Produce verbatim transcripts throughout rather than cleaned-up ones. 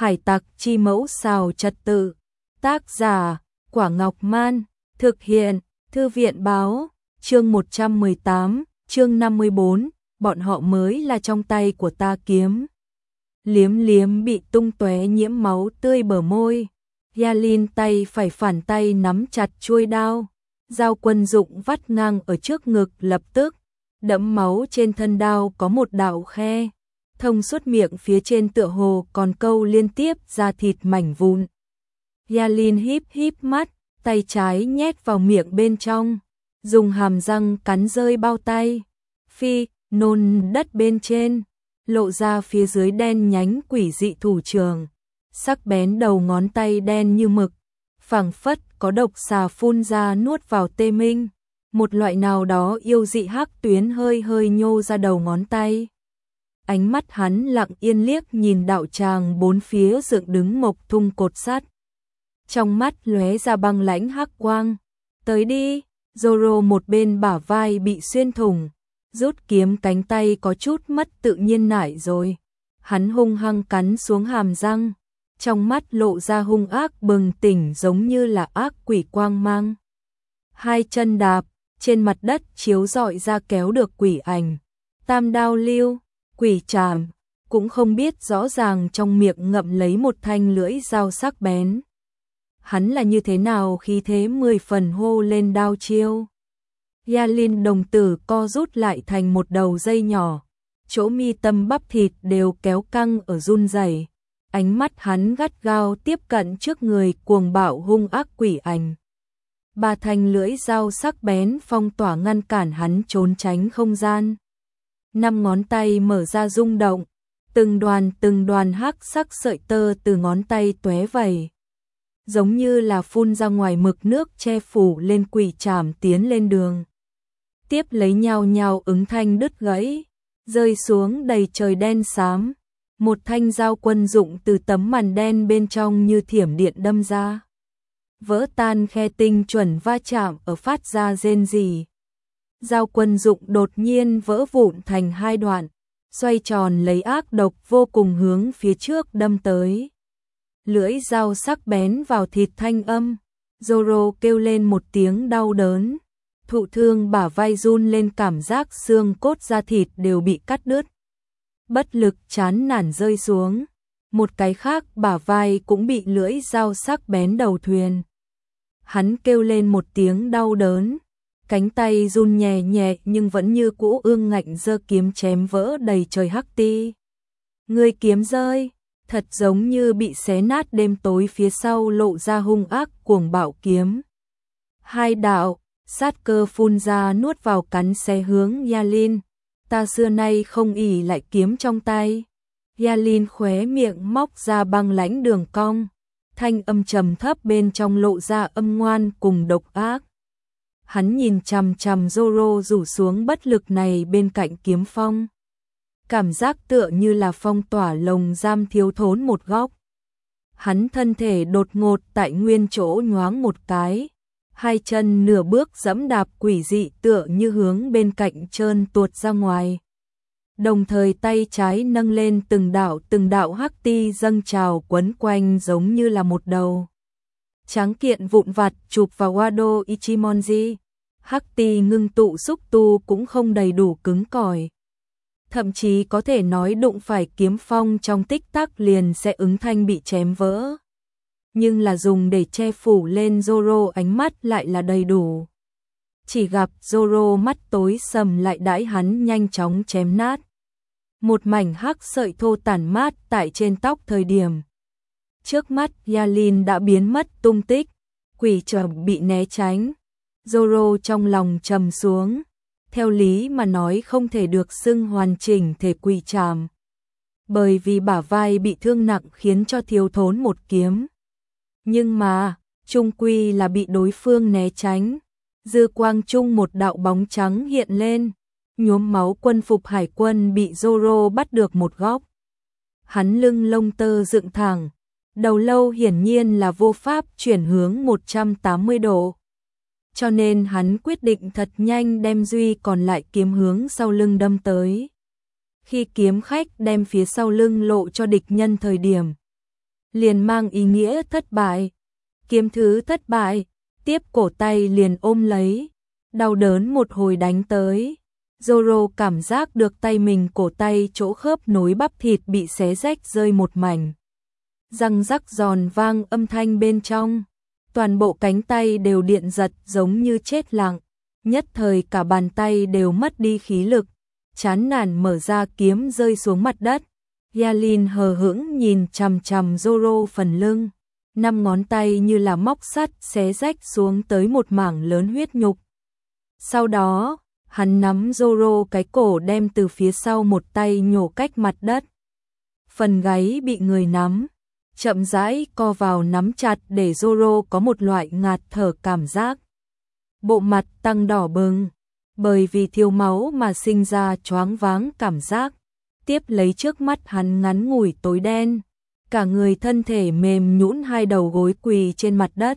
Hải tặc chi mẫu xào trật tự. Tác giả, Quả Ngọc Man. Thực hiện, Thư viện Báo. Chương một trăm mười tám, chương năm mươi bốn, bọn họ mới là trong tay của ta kiếm. Liếm liếm bị tung tóe nhiễm máu tươi bờ môi. Yalin tay phải phản tay nắm chặt chuôi đao. Dao quân dụng vắt ngang ở trước ngực lập tức. Đẫm máu trên thân đao có một đạo khe. Thông suốt miệng phía trên tựa hồ còn câu liên tiếp ra thịt mảnh vụn. Yalin híp híp mắt, tay trái nhét vào miệng bên trong. Dùng hàm răng cắn rơi bao tay. Phi, nôn đất bên trên. Lộ ra phía dưới đen nhánh quỷ dị thủ trường. Sắc bén đầu ngón tay đen như mực. Phảng phất có độc xà phun ra nuốt vào tê minh. Một loại nào đó yêu dị hắc tuyến hơi hơi nhô ra đầu ngón tay. Ánh mắt hắn lặng yên liếc nhìn đạo tràng bốn phía dựng đứng mộc thung cột sắt. Trong mắt lóe ra băng lãnh hắc quang. Tới đi, Zoro một bên bả vai bị xuyên thủng. Rút kiếm cánh tay có chút mất tự nhiên nải rồi. Hắn hung hăng cắn xuống hàm răng. Trong mắt lộ ra hung ác bừng tỉnh giống như là ác quỷ quang mang. Hai chân đạp, trên mặt đất chiếu rọi ra kéo được quỷ ảnh. Tam đao lưu, quỷ trảm, cũng không biết rõ ràng trong miệng ngậm lấy một thanh lưỡi dao sắc bén. Hắn là như thế nào khi thế mười phần hô lên đao chiêu. Yalin đồng tử co rút lại thành một đầu dây nhỏ. Chỗ mi tâm bắp thịt đều kéo căng ở run rẩy. Ánh mắt hắn gắt gao tiếp cận trước người cuồng bạo hung ác quỷ ảnh. Ba thanh lưỡi dao sắc bén phong tỏa ngăn cản hắn trốn tránh không gian. Năm ngón tay mở ra rung động. Từng đoàn từng đoàn hắc sắc sợi tơ từ ngón tay tóe vẩy. Giống như là phun ra ngoài mực nước che phủ lên quỷ trảm tiến lên đường. Tiếp lấy nhau nhau ứng thanh đứt gãy. Rơi xuống đầy trời đen xám. Một thanh dao quân dụng từ tấm màn đen bên trong như thiểm điện đâm ra. Vỡ tan khe tinh chuẩn va chạm ở phát ra rên rỉ. Dao quân dụng đột nhiên vỡ vụn thành hai đoạn. Xoay tròn lấy ác độc vô cùng hướng phía trước đâm tới. Lưỡi dao sắc bén vào thịt thanh âm. Zoro kêu lên một tiếng đau đớn. Thụ thương bả vai run lên cảm giác xương cốt da thịt đều bị cắt đứt. Bất lực chán nản rơi xuống. Một cái khác bả vai cũng bị lưỡi dao sắc bén đầu thuyền. Hắn kêu lên một tiếng đau đớn. Cánh tay run nhẹ nhẹ nhưng vẫn như cũ ương ngạnh giơ kiếm chém vỡ đầy trời hắc ti. Người kiếm rơi, thật giống như bị xé nát đêm tối phía sau lộ ra hung ác cuồng bạo kiếm. Hai đạo, sát cơ phun ra nuốt vào cắn xé hướng Yalin. Ta xưa nay không ỷ lại kiếm trong tay. Yalin khóe miệng móc ra băng lãnh đường cong. Thanh âm trầm thấp bên trong lộ ra âm ngoan cùng độc ác. Hắn nhìn chằm chằm Zoro rủ xuống bất lực này bên cạnh kiếm phong. Cảm giác tựa như là phong tỏa lồng giam thiếu thốn một góc. Hắn thân thể đột ngột tại nguyên chỗ nhoáng một cái. Hai chân nửa bước dẫm đạp quỷ dị tựa như hướng bên cạnh trơn tuột ra ngoài. Đồng thời tay trái nâng lên từng đạo từng đạo hắc ti dâng trào quấn quanh giống như là một đầu. Tráng kiện vụn vặt chụp vào Wado Ichimonji. Hắc ti ngưng tụ xúc tu cũng không đầy đủ cứng cỏi. Thậm chí có thể nói đụng phải kiếm phong trong tích tắc liền sẽ ứng thanh bị chém vỡ. Nhưng là dùng để che phủ lên Zoro ánh mắt lại là đầy đủ. Chỉ gặp Zoro mắt tối sầm lại đãi hắn nhanh chóng chém nát. Một mảnh hắc sợi thô tản mát tại trên tóc thời điểm. Trước mắt Yalin đã biến mất tung tích, quỷ trầm bị né tránh. Zoro trong lòng trầm xuống. Theo lý mà nói không thể được xưng hoàn chỉnh thể quỷ trảm. Bởi vì bả vai bị thương nặng khiến cho thiếu thốn một kiếm. Nhưng mà, chung quy là bị đối phương né tránh. Dư quang trung một đạo bóng trắng hiện lên. Nhuốm máu quân phục hải quân bị Zoro bắt được một góc. Hắn lưng lông tơ dựng thẳng. Đầu lâu hiển nhiên là vô pháp chuyển hướng một trăm tám mươi độ. Cho nên hắn quyết định thật nhanh đem duy còn lại kiếm hướng sau lưng đâm tới. Khi kiếm khách đem phía sau lưng lộ cho địch nhân thời điểm, liền mang ý nghĩa thất bại. Kiếm thứ thất bại, tiếp cổ tay liền ôm lấy, đau đớn một hồi đánh tới. Zoro cảm giác được tay mình cổ tay chỗ khớp nối bắp thịt bị xé rách rơi một mảnh. Răng rắc giòn vang âm thanh bên trong, toàn bộ cánh tay đều điện giật giống như chết lặng, nhất thời cả bàn tay đều mất đi khí lực, chán nản mở ra kiếm rơi xuống mặt đất. Yalin hờ hững nhìn chằm chằm Zoro phần lưng, năm ngón tay như là móc sắt xé rách xuống tới một mảng lớn huyết nhục. Sau đó, hắn nắm Zoro cái cổ đem từ phía sau một tay nhổ cách mặt đất. Phần gáy bị người nắm, chậm rãi co vào nắm chặt để Zoro có một loại ngạt thở cảm giác. Bộ mặt tăng đỏ bừng, bởi vì thiếu máu mà sinh ra choáng váng cảm giác. Tiếp lấy trước mắt hắn ngắn ngủi tối đen, cả người thân thể mềm nhũn hai đầu gối quỳ trên mặt đất.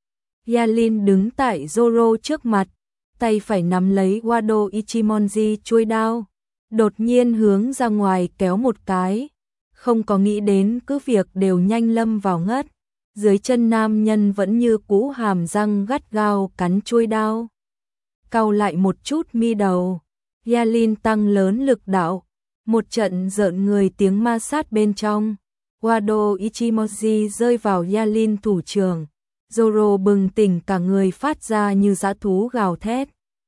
Yalin đứng tại Zoro trước mặt, tay phải nắm lấy Wado Ichimonji chuôi đao, đột nhiên hướng ra ngoài kéo một cái, không có nghĩ đến cứ việc đều nhanh lâm vào ngất. Dưới chân nam nhân vẫn như cũ hàm răng gắt gao cắn chuôi đao. Cau lại một chút mi đầu, Yalin tăng lớn lực đạo, một trận rợn người tiếng ma sát bên trong. Wado Ichimonji rơi vào Yalin thủ trưởng. Zoro bừng tỉnh cả người phát ra như dã thú gào thét.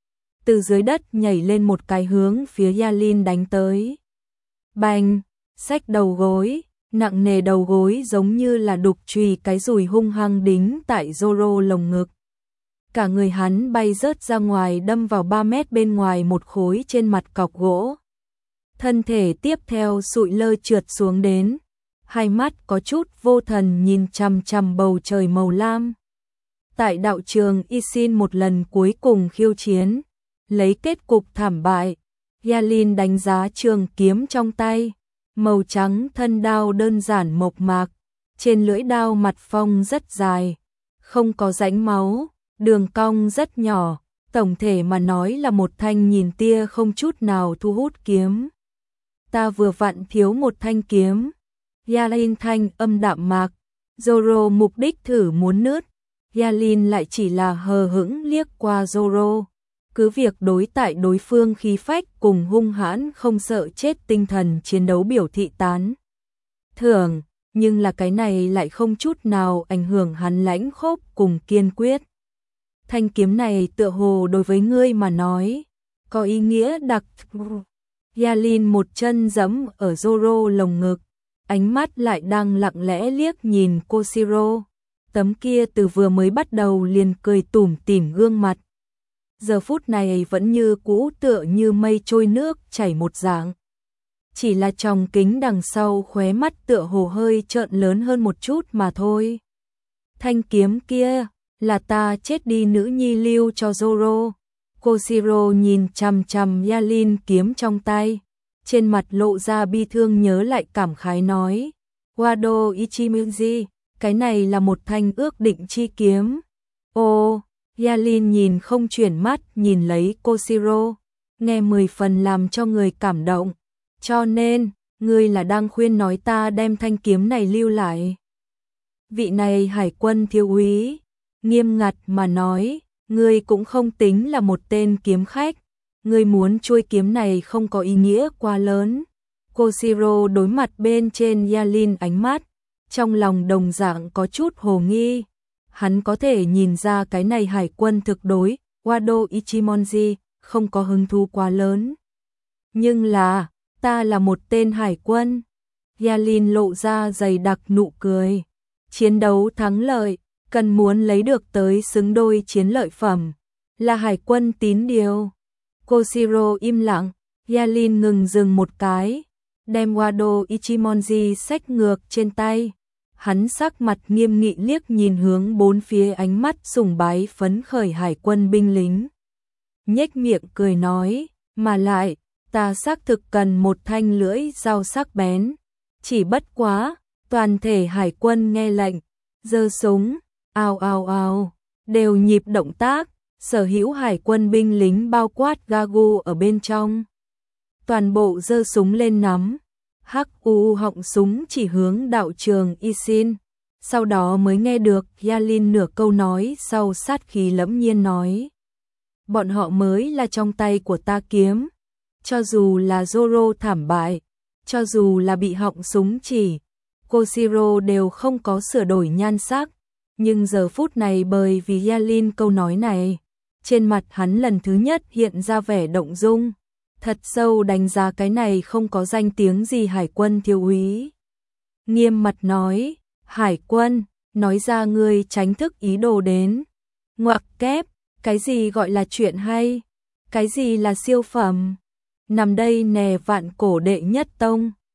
Từ dưới đất nhảy lên một cái hướng phía Yalin đánh tới. Bành, xách đầu gối, nặng nề đầu gối giống như là đục chùy cái dùi hung hăng đính tại Zoro lồng ngực. Cả người hắn bay rớt ra ngoài đâm vào ba mét bên ngoài một khối trên mặt cọc gỗ. Thân thể tiếp theo sụi lơ trượt xuống đến, hai mắt có chút vô thần nhìn chằm chằm bầu trời màu lam. Tại đạo trường Ishin một lần cuối cùng khiêu chiến, lấy kết cục thảm bại, Yalin đánh giá trường kiếm trong tay, màu trắng thân đao đơn giản mộc mạc, trên lưỡi đao mặt phong rất dài, không có rãnh máu, đường cong rất nhỏ, tổng thể mà nói là một thanh nhìn tia không chút nào thu hút kiếm. Ta vừa vặn thiếu một thanh kiếm. Yalin thanh âm đạm mạc, Zoro mục đích thử muốn nứt, Yalin lại chỉ là hờ hững liếc qua Zoro, cứ việc đối tại đối phương khí phách cùng hung hãn không sợ chết tinh thần chiến đấu biểu thị tán thưởng, nhưng là cái này lại không chút nào ảnh hưởng hắn lãnh khốc cùng kiên quyết. Thanh kiếm này tựa hồ đối với ngươi mà nói, có ý nghĩa đặc thù. Yalin một chân giẫm ở Zoro lồng ngực, ánh mắt lại đang lặng lẽ liếc nhìn Koshiro, tấm kia từ vừa mới bắt đầu liền cười tủm tỉm gương mặt. Giờ phút này vẫn như cũ tựa như mây trôi nước chảy một dạng. Chỉ là tròng kính đằng sau khóe mắt tựa hồ hơi trợn lớn hơn một chút mà thôi. Thanh kiếm kia, là ta chết đi nữ nhi lưu cho Zoro. Koshiro nhìn chằm chằm Yalin kiếm trong tay, trên mặt lộ ra bi thương nhớ lại cảm khái nói. Wado Ichimonji, cái này là một thanh ước định chi kiếm. Ô, Yalin nhìn không chuyển mắt nhìn lấy Koshiro, nghe mười phần làm cho người cảm động. Cho nên, ngươi là đang khuyên nói ta đem thanh kiếm này lưu lại. Vị này hải quân thiếu úy, nghiêm ngặt mà nói, ngươi cũng không tính là một tên kiếm khách, ngươi muốn chuôi kiếm này không có ý nghĩa quá lớn. Koshiro đối mặt bên trên Yalin ánh mắt, trong lòng đồng dạng có chút hồ nghi. Hắn có thể nhìn ra cái này hải quân thực đối, Wado Ichimonji, không có hứng thú quá lớn. Nhưng là, ta là một tên hải quân. Yalin lộ ra dày đặc nụ cười. Chiến đấu thắng lợi, cần muốn lấy được tới xứng đôi chiến lợi phẩm, là hải quân tín điều. Koshiro im lặng, Yalin ngừng dừng một cái, đem Wado Ichimonji xách ngược trên tay. Hắn sắc mặt nghiêm nghị liếc nhìn hướng bốn phía ánh mắt sùng bái phấn khởi hải quân binh lính. Nhếch miệng cười nói, mà lại, ta xác thực cần một thanh lưỡi dao sắc bén. Chỉ bất quá, toàn thể hải quân nghe lệnh, giơ súng, ào ào ào, đều nhịp động tác, sở hữu hải quân binh lính bao quát Gagu ở bên trong. Toàn bộ giơ súng lên nắm, hắc u họng súng chỉ hướng đạo trường Ishin. Sau đó mới nghe được Yalin nửa câu nói sau sát khí lẫm nhiên nói. Bọn họ mới là trong tay của ta kiếm. Cho dù là Zoro thảm bại, cho dù là bị họng súng chỉ, Koshiro đều không có sửa đổi nhan sắc. Nhưng giờ phút này bởi vì Yalin câu nói này, trên mặt hắn lần thứ nhất hiện ra vẻ động dung. Thật sâu đánh giá cái này không có danh tiếng gì hải quân thiếu úy. Nghiêm mặt nói, hải quân, nói ra ngươi tránh thức ý đồ đến. Ngoặc kép, cái gì gọi là chuyện hay? Cái gì là siêu phẩm? Nằm đây nè vạn cổ đệ nhất tông.